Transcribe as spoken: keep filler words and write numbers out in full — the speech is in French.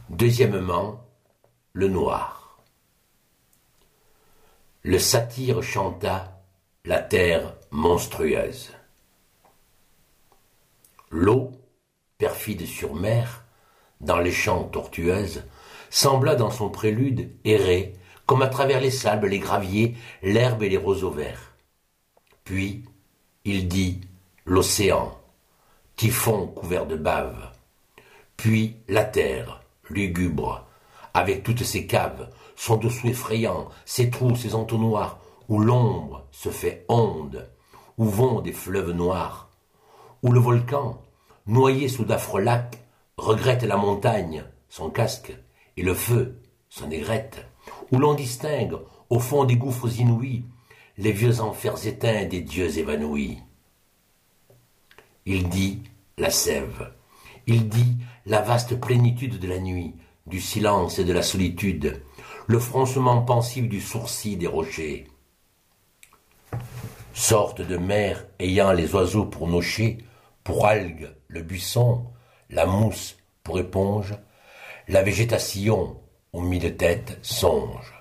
Deuxièmement, le noir. Le satyre chanta la terre monstrueuse. L'eau, perfide sur mer, dans les champs tortueuses, sembla dans son prélude errer, comme à travers les sables, les graviers, l'herbe et les roseaux verts. Puis, il dit l'océan, typhon couvert de bave. Puis la terre, lugubre, avec toutes ses caves, son dessous effrayant, ses trous, ses entonnoirs, où l'ombre se fait onde, où vont des fleuves noirs, où le volcan, noyé sous d'affreux lacs, regrette la montagne, son casque, et le feu, son aigrette, où l'on distingue, au fond des gouffres inouïs, les vieux enfers éteints des dieux évanouis. Il dit la sève, il dit la vaste plénitude de la nuit, du silence et de la solitude, le froncement pensif du sourcil des rochers. Sorte de mer ayant les oiseaux pour nocher, pour algues le buisson, la mousse pour éponge, la végétation aux mille têtes songe.